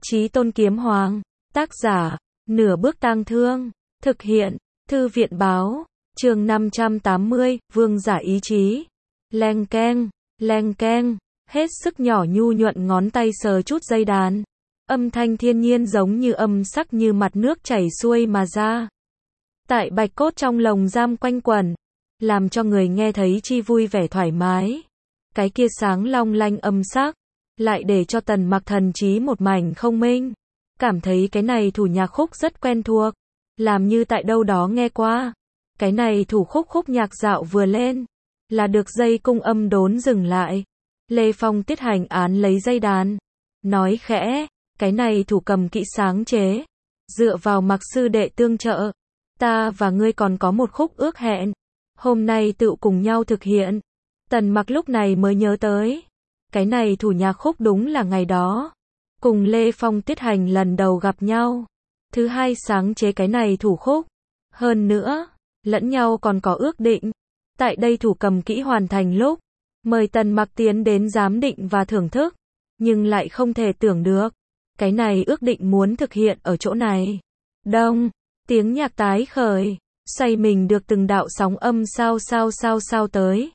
Chí Tôn Kiếm Hoàng. Tác giả, Nửa Bước Tang Thương. Thực hiện, Thư viện Báo. Chương 580, Vương giả ý chí. Leng keng, leng keng. Hết sức nhỏ nhu nhuận ngón tay sờ chút dây đàn. Âm thanh thiên nhiên giống như âm sắc như mặt nước chảy xuôi mà ra. Tại bạch cốt trong lồng giam quanh quẩn, làm cho người nghe thấy chi vui vẻ thoải mái. Cái kia sáng long lanh âm sắc, lại để cho Tần Mặc thần trí một mảnh không minh. Cảm thấy cái này thủ nhạc khúc rất quen thuộc, làm như tại đâu đó nghe qua. Cái này thủ khúc nhạc dạo vừa lên, là được dây cung âm đốn dừng lại. Lê Phong Tiết Hành án lấy dây đàn, nói khẽ, cái này thủ cầm kỹ sáng chế, dựa vào Mặc sư đệ tương trợ, ta và ngươi còn có một khúc ước hẹn, hôm nay tự cùng nhau thực hiện. Tần Mặc lúc này mới nhớ tới, cái này thủ nhạc khúc đúng là ngày đó, cùng Lê Phong Tiết Hành lần đầu gặp nhau, thứ hai sáng chế cái này thủ khúc, hơn nữa, lẫn nhau còn có ước định, tại đây thủ cầm kỹ hoàn thành lúc, mời Tần Mặc tiến đến giám định và thưởng thức, nhưng lại không thể tưởng được, cái này ước định muốn thực hiện ở chỗ này. Đông, tiếng nhạc tái khởi, xoay mình được từng đạo sóng âm sao tới.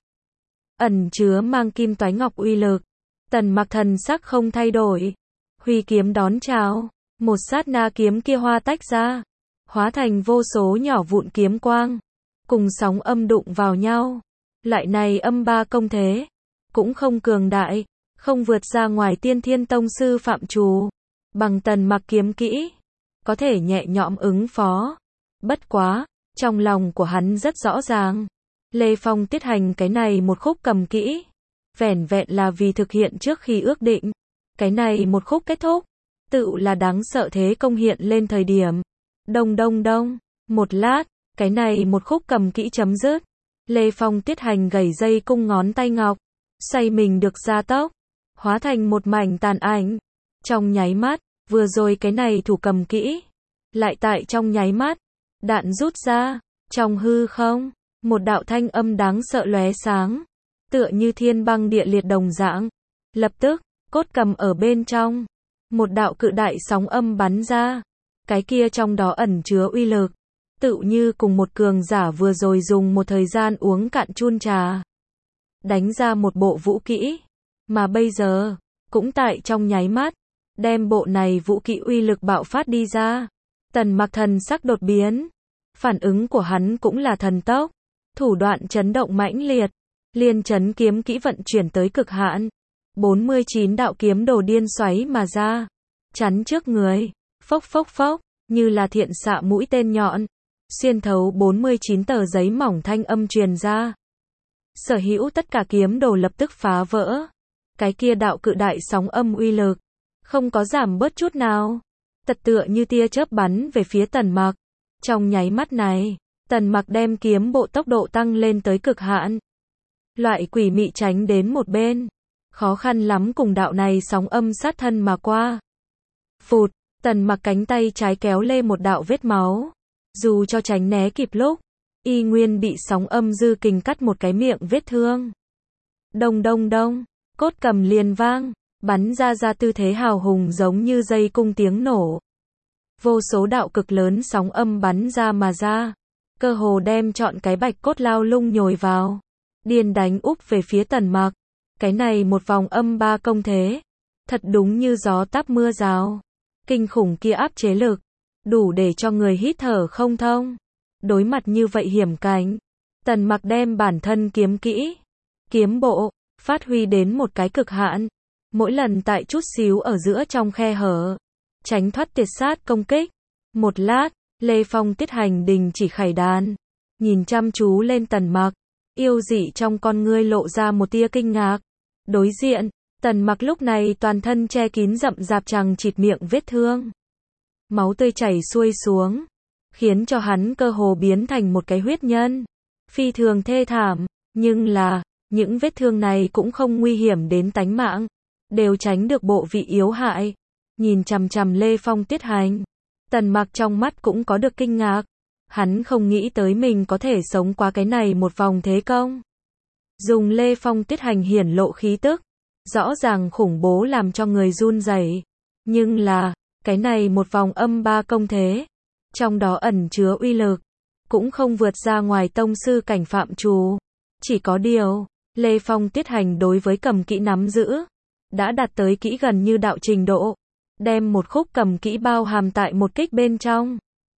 Ẩn chứa mang kim toái ngọc uy lực, Tần Mặc thần sắc không thay đổi, huy kiếm đón chào, một sát na kiếm kia hoa tách ra, hóa thành vô số nhỏ vụn kiếm quang, cùng sóng âm đụng vào nhau. Loại này âm ba công thế, cũng không cường đại, không vượt ra ngoài Tiên Thiên Tông sư phạm trù, bằng Tần Mặc kiếm kỹ, có thể nhẹ nhõm ứng phó. Bất quá, trong lòng của hắn rất rõ ràng, Lê Phong Tiết Hành cái này một khúc cầm kỹ, vẻn vẹn là vì thực hiện trước khi ước định. Cái này một khúc kết thúc, tự là đáng sợ thế công hiện lên thời điểm. Đông, một lát, cái này một khúc cầm kỹ chấm dứt. Lê Phong Tiết Hành gảy dây cung ngón tay ngọc, xoay mình được gia tốc, hóa thành một mảnh tàn ảnh. Trong nháy mắt, vừa rồi cái này thủ cầm kỹ, lại tại trong nháy mắt, đạn rút ra, trong hư không, một đạo thanh âm đáng sợ lóe sáng, tựa như thiên băng địa liệt đồng dạng. Lập tức, cốt cầm ở bên trong, một đạo cự đại sóng âm bắn ra, cái kia trong đó ẩn chứa uy lực, tự như cùng một cường giả vừa rồi dùng một thời gian uống cạn chun trà, đánh ra một bộ vũ kỹ, mà bây giờ, cũng tại trong nháy mắt, đem bộ này vũ kỹ uy lực bạo phát đi ra. Tần Mặc thần sắc đột biến, phản ứng của hắn cũng là thần tốc, thủ đoạn chấn động mãnh liệt, liên chấn kiếm kỹ vận chuyển tới cực hạn. 49 đạo kiếm đồ điên xoáy mà ra, chắn trước người, phốc, như là thiện xạ mũi tên nhọn, xuyên thấu 49 tờ giấy mỏng thanh âm truyền ra. Sở hữu tất cả kiếm đồ lập tức phá vỡ, cái kia đạo cự đại sóng âm uy lực, không có giảm bớt chút nào, tựa như tia chớp bắn về phía Tần Mặc. Trong nháy mắt này, Tần Mặc đem kiếm bộ tốc độ tăng lên tới cực hạn, loại quỷ mị tránh đến một bên, khó khăn lắm cùng đạo này sóng âm sát thân mà qua. Phụt, Tần Mặc cánh tay trái kéo lê một đạo vết máu, dù cho tránh né kịp lúc, y nguyên bị sóng âm dư kình cắt một cái miệng vết thương. Đông, cốt cầm liền vang, bắn ra tư thế hào hùng giống như dây cung tiếng nổ. Vô số đạo cực lớn sóng âm bắn ra mà ra, cơ hồ đem trọn cái bạch cốt lao lung nhồi vào, điên đánh úp về phía Tần Mặc. Cái này một vòng âm ba công thế, thật đúng như gió táp mưa rào, kinh khủng kia áp chế lực, đủ để cho người hít thở không thông. Đối mặt như vậy hiểm cảnh, Tần Mặc đem bản thân kiếm kỹ, kiếm bộ, phát huy đến một cái cực hạn, mỗi lần tại chút xíu ở giữa trong khe hở, tránh thoát tuyệt sát công kích. Một lát, Lê Phong Tiết Hành đình chỉ khải đàn, nhìn chăm chú lên Tần Mặc, yêu dị trong con ngươi lộ ra một tia kinh ngạc. Đối diện, Tần Mặc lúc này toàn thân che kín rậm rạp chằng chịt miệng vết thương, máu tươi chảy xuôi xuống, khiến cho hắn cơ hồ biến thành một cái huyết nhân, phi thường thê thảm. Nhưng là, những vết thương này cũng không nguy hiểm đến tánh mạng, đều tránh được bộ vị yếu hại. Nhìn chằm chằm Lê Phong Tiết Hành, Tần Mặc trong mắt cũng có được kinh ngạc, hắn không nghĩ tới mình có thể sống qua cái này một vòng thế công. Dùng Lê Phong Tiết Hành hiển lộ khí tức, rõ ràng khủng bố làm cho người run rẩy, nhưng là, Cái này một vòng âm 3 công thế, trong đó ẩn chứa uy lực, cũng không vượt ra ngoài tông sư cảnh phạm trù. Chỉ có điều, Lê Phong Tiết Hành đối với cầm kỹ nắm giữ, đã đạt tới kỹ gần như đạo trình độ, đem một khúc cầm kỹ bao hàm tại một kích bên trong.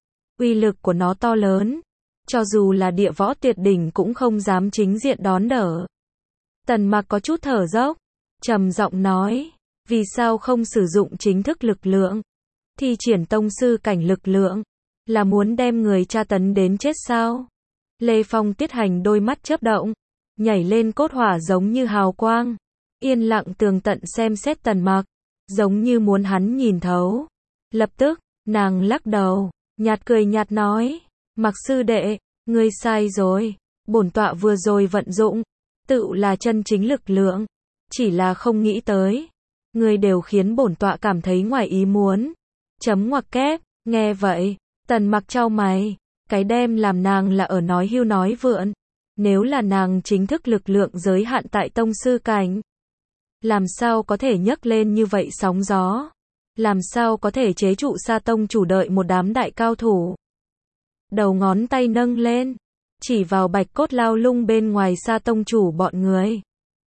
Uy lực của nó to lớn, cho dù là địa võ tuyệt đỉnh cũng không dám chính diện đón đỡ. Tần Mặc có chút thở dốc, trầm giọng nói, vì sao không sử dụng chính thức lực lượng, thi triển tông sư cảnh lực lượng, là muốn đem người tra tấn đến chết sao? Lê Phong Tiết Hành đôi mắt chớp động, nhảy lên cốt hỏa giống như hào quang, yên lặng tường tận xem xét Tần Mặc, giống như muốn hắn nhìn thấu. Lập tức, nàng lắc đầu, nhạt cười nhạt nói, Mặc sư đệ, ngươi sai rồi, bổn tọa vừa rồi vận dụng, tự là chân chính lực lượng, chỉ là không nghĩ tới, ngươi đều khiến bổn tọa cảm thấy ngoài ý muốn. Chấm ngoặc kép, nghe vậy, Tần Mặc chau mày, cái đem làm nàng là ở nói hưu nói vượn, nếu là nàng chính thức lực lượng giới hạn tại tông sư cảnh, làm sao có thể nhấc lên như vậy sóng gió, làm sao có thể chế trụ Sa Tông chủ đợi một đám đại cao thủ. Đầu ngón tay nâng lên, chỉ vào bạch cốt lao lung bên ngoài Sa Tông chủ bọn người.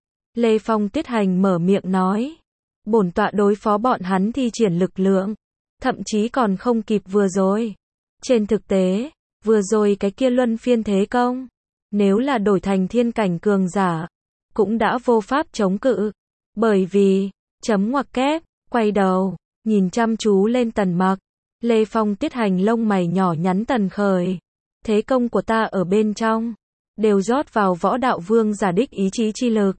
Lê Phong Tiết Hành mở miệng nói, bổn tọa đối phó bọn hắn thi triển lực lượng, thậm chí còn không kịp vừa rồi. Trên thực tế, vừa rồi cái kia luân phiên thế công, nếu là đổi thành thiên cảnh cường giả, cũng đã vô pháp chống cự. Bởi vì, chấm ngoặc kép, quay đầu, nhìn chăm chú lên Tần Mặc, Lê Phong Tiết Hành lông mày nhỏ nhắn tần khởi. Thế công của ta ở bên trong, đều rót vào võ đạo vương giả đích ý chí chi lực.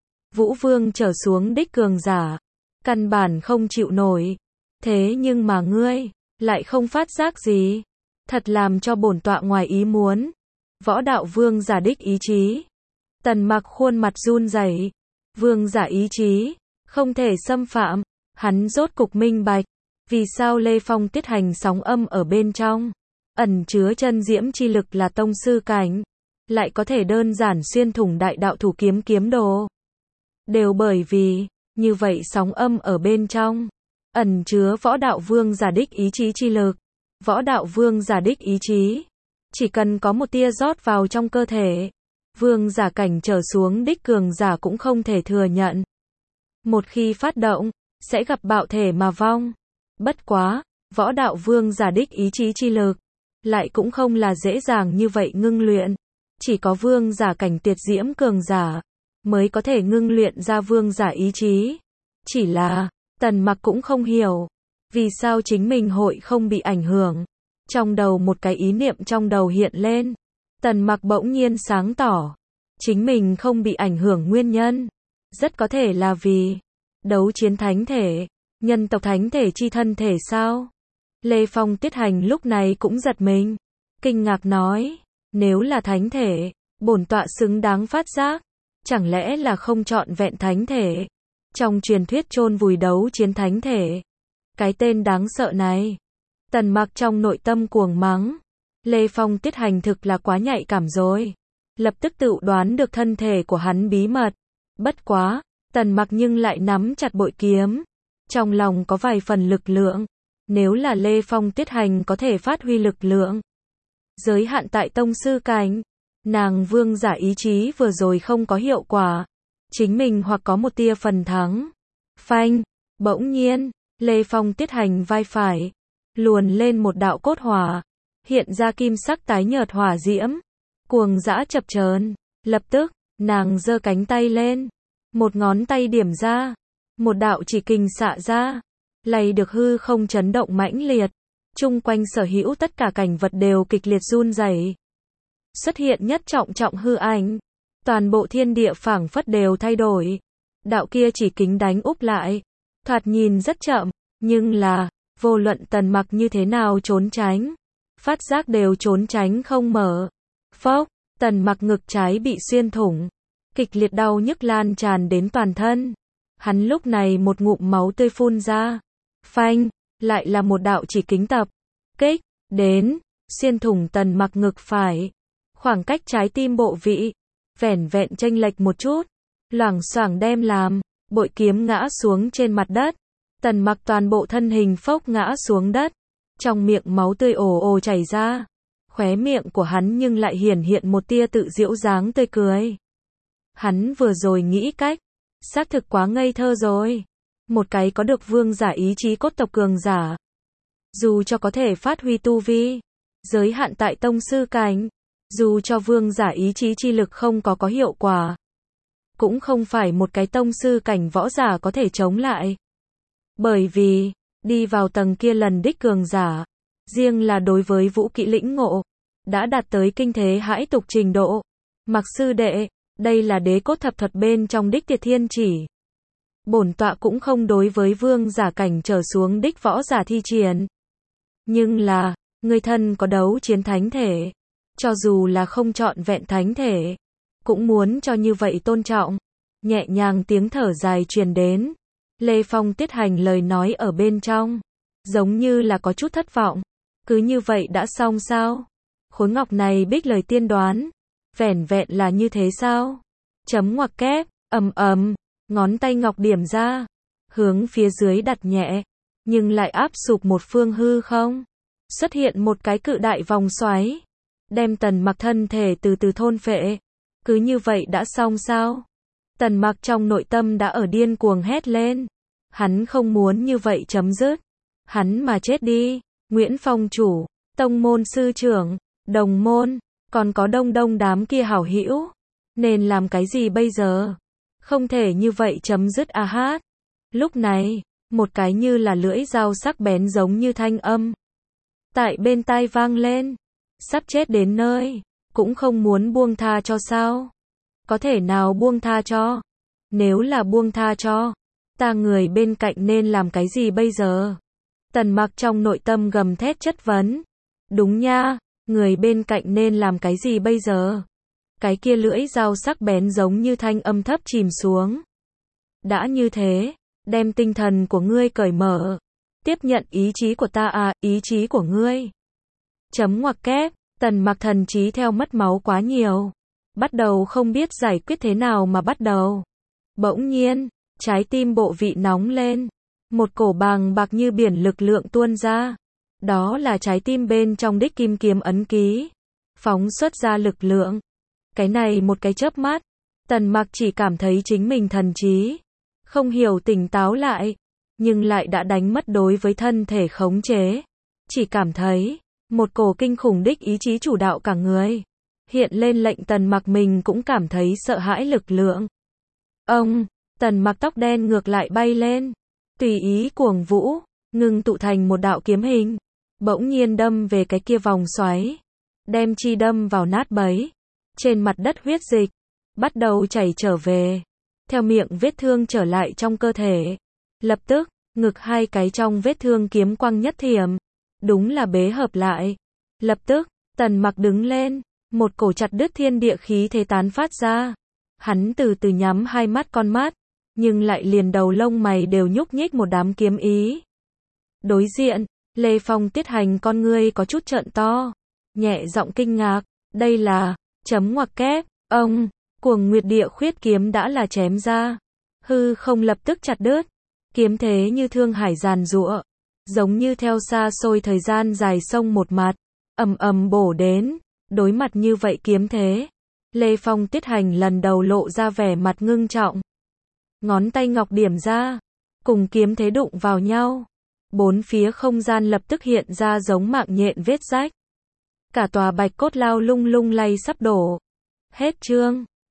Vũ vương trở xuống đích cường giả, căn bản không chịu nổi. Thế nhưng mà ngươi, lại không phát giác gì. Thật làm cho bổn tọa ngoài ý muốn. Võ đạo vương giả đích ý chí. Tần Mặc khuôn mặt run rẩy. Vương giả ý chí, không thể xâm phạm. Hắn rốt cục minh bạch, vì sao Lê Phong Tiết Hành sóng âm ở bên trong, ẩn chứa chân diễm chi lực là tông sư cảnh, lại có thể đơn giản xuyên thủng đại đạo thủ kiếm kiếm đồ. Đều bởi vì, như vậy sóng âm ở bên trong, ẩn chứa võ đạo vương giả đích ý chí chi lực. Võ đạo vương giả đích ý chí, chỉ cần có một tia rót vào trong cơ thể, vương giả cảnh trở xuống đích cường giả cũng không thể thừa nhận. Một khi phát động, sẽ gặp bạo thể mà vong. Bất quá, võ đạo vương giả đích ý chí chi lực, lại cũng không là dễ dàng như vậy ngưng luyện. Chỉ có vương giả cảnh tuyệt diễm cường giả, mới có thể ngưng luyện ra vương giả ý chí. Chỉ là, Tần Mặc cũng không hiểu, vì sao chính mình hội không bị ảnh hưởng. Trong đầu một cái ý niệm trong đầu hiện lên. Tần Mặc bỗng nhiên sáng tỏ, chính mình không bị ảnh hưởng nguyên nhân, rất có thể là vì đấu chiến thánh thể, nhân tộc thánh thể chi thân thể sao? Lê Phong Tiết Hành lúc này cũng giật mình, kinh ngạc nói, nếu là thánh thể, bổn tọa xứng đáng phát giác, chẳng lẽ là không trọn vẹn thánh thể? Trong truyền thuyết chôn vùi đấu chiến thánh thể, cái tên đáng sợ này. Tần Mặc trong nội tâm cuồng mắng, Lê Phong Tiết Hành thực là quá nhạy cảm rồi, lập tức tự đoán được thân thể của hắn bí mật. Bất quá, Tần Mặc nhưng lại nắm chặt bội kiếm, trong lòng có vài phần lực lượng. Nếu là Lê Phong Tiết Hành có thể phát huy lực lượng, giới hạn tại tông sư cảnh, nàng vương giả ý chí vừa rồi không có hiệu quả, chính mình hoặc có một tia phần thắng. Phanh, bỗng nhiên, Lê Phong Tiết Hành vai phải, luồn lên một đạo cốt hỏa, hiện ra kim sắc tái nhợt hỏa diễm, cuồng dã chập chờn. Lập tức, nàng giơ cánh tay lên, một ngón tay điểm ra, một đạo chỉ kình xạ ra, lay được hư không chấn động mãnh liệt, chung quanh sở hữu tất cả cảnh vật đều kịch liệt run rẩy. Xuất hiện nhất trọng trọng hư ảnh, toàn bộ thiên địa phảng phất đều thay đổi. Đạo kia chỉ kính đánh úp lại, thoạt nhìn rất chậm, nhưng là, vô luận Tần Mặc như thế nào trốn tránh, phát giác đều trốn tránh không mở. Phốc, Tần Mặc ngực trái bị xuyên thủng, kịch liệt đau nhức lan tràn đến toàn thân. Hắn lúc này một ngụm máu tươi phun ra. Phanh, lại là một đạo chỉ kính tập kích đến, xuyên thủng Tần Mặc ngực phải. Khoảng cách trái tim bộ vị, vẻn vẹn chênh lệch một chút, loảng xoảng đem làm bội kiếm ngã xuống trên mặt đất. Tần Mặc toàn bộ thân hình phốc ngã xuống đất, trong miệng máu tươi ồ ồ chảy ra. Khóe miệng của hắn nhưng lại hiển hiện một tia tự giễu dáng tươi cười. Hắn vừa rồi nghĩ cách, xác thực quá ngây thơ rồi. Một cái có được vương giả ý chí cốt tộc cường giả, dù cho có thể phát huy tu vi, giới hạn tại tông sư cảnh, dù cho vương giả ý chí chi lực không có hiệu quả, cũng không phải một cái tông sư cảnh võ giả có thể chống lại. Bởi vì, đi vào tầng kia lần đích cường giả, riêng là đối với vũ kỹ lĩnh ngộ, đã đạt tới kinh thế hãi tục trình độ. Mặc sư đệ, đây là đế cốt thập thuật bên trong đích Tiệt Thiên Chỉ. Bổn tọa cũng không đối với vương giả cảnh trở xuống đích võ giả thi triển. Nhưng là, người thân có đấu chiến thánh thể, cho dù là không trọn vẹn thánh thể, cũng muốn cho như vậy tôn trọng. Nhẹ nhàng tiếng thở dài truyền đến. Lê Phong tiết hành lời nói ở bên trong, giống như là có chút thất vọng. Cứ như vậy đã xong sao? Khối ngọc này bích lời tiên đoán, vẻn vẹn là như thế sao? Chấm ngoặc kép, ngón tay ngọc điểm ra, hướng phía dưới đặt nhẹ, nhưng lại áp sụp một phương hư không. Xuất hiện một cái cự đại vòng xoáy, đem Tần Mặc thân thể từ từ thôn phệ. Cứ như vậy đã xong sao? Tần Mặc trong nội tâm đã ở điên cuồng hét lên. Hắn không muốn như vậy chấm dứt. Hắn mà chết đi. Nguyễn Phong chủ, tông môn sư trưởng, đồng môn, còn có đông đông đám kia hảo hữu. Nên làm cái gì bây giờ? Không thể như vậy chấm dứt a hát. Lúc này, một cái như là lưỡi dao sắc bén giống như thanh âm tại bên tai vang lên. Sắp chết đến nơi, cũng không muốn buông tha cho sao? Có thể nào buông tha cho? Nếu là buông tha cho, ta người bên cạnh nên làm cái gì bây giờ? Tần Mặc trong nội tâm gầm thét chất vấn. Đúng nha, người bên cạnh nên làm cái gì bây giờ? Cái kia lưỡi dao sắc bén giống như thanh âm thấp chìm xuống. Đã như thế, đem tinh thần của ngươi cởi mở. Tiếp nhận ý chí của ta à, ý chí của ngươi. Chấm ngoặc kép, Tần Mặc thần trí theo mất máu quá nhiều. Bắt đầu không biết giải quyết thế nào mà bắt đầu. Bỗng nhiên, trái tim bộ vị nóng lên. Một cổ bàng bạc như biển lực lượng tuôn ra. Đó là trái tim bên trong đích kim kiếm ấn ký. Phóng xuất ra lực lượng. Cái này một cái chớp mắt, Tần Mặc chỉ cảm thấy chính mình thần trí không hiểu tỉnh táo lại, nhưng lại đã đánh mất đối với thân thể khống chế. Chỉ cảm thấy một cổ kinh khủng đích ý chí chủ đạo cả người. Hiện lên lệnh Tần Mặc mình cũng cảm thấy sợ hãi lực lượng. Tần Mặc tóc đen ngược lại bay lên, tùy ý cuồng vũ, ngưng tụ thành một đạo kiếm hình, bỗng nhiên đâm về cái kia vòng xoáy, đem chi đâm vào nát bấy. Trên mặt đất huyết dịch bắt đầu chảy trở về, theo miệng vết thương trở lại trong cơ thể. Lập tức, ngực hai cái trong vết thương kiếm quang nhất thiểm, đúng là bế hợp lại. Lập tức, Tần Mặc đứng lên, một cổ chặt đứt thiên địa khí thế tán phát ra. Hắn từ từ nhắm hai mắt con mắt, nhưng lại liền đầu lông mày đều nhúc nhích một đám kiếm ý. Đối diện, Lê Phong tiết hành con ngươi có chút trợn to, nhẹ giọng kinh ngạc, đây là, chấm ngoặc kép, cuồng nguyệt địa khuyết kiếm đã là chém ra. Hư không lập tức chặt đứt, kiếm thế như thương hải giàn giụa, giống như theo xa xôi thời gian dài sông một mặt, bổ đến. Đối mặt như vậy kiếm thế, Lê Phong tiết hành lần đầu lộ ra vẻ mặt ngưng trọng. Ngón tay ngọc điểm ra, cùng kiếm thế đụng vào nhau. Bốn phía không gian lập tức hiện ra giống mạng nhện vết rách. Cả tòa bạch cốt lao lung lung lay sắp đổ. Hết chương.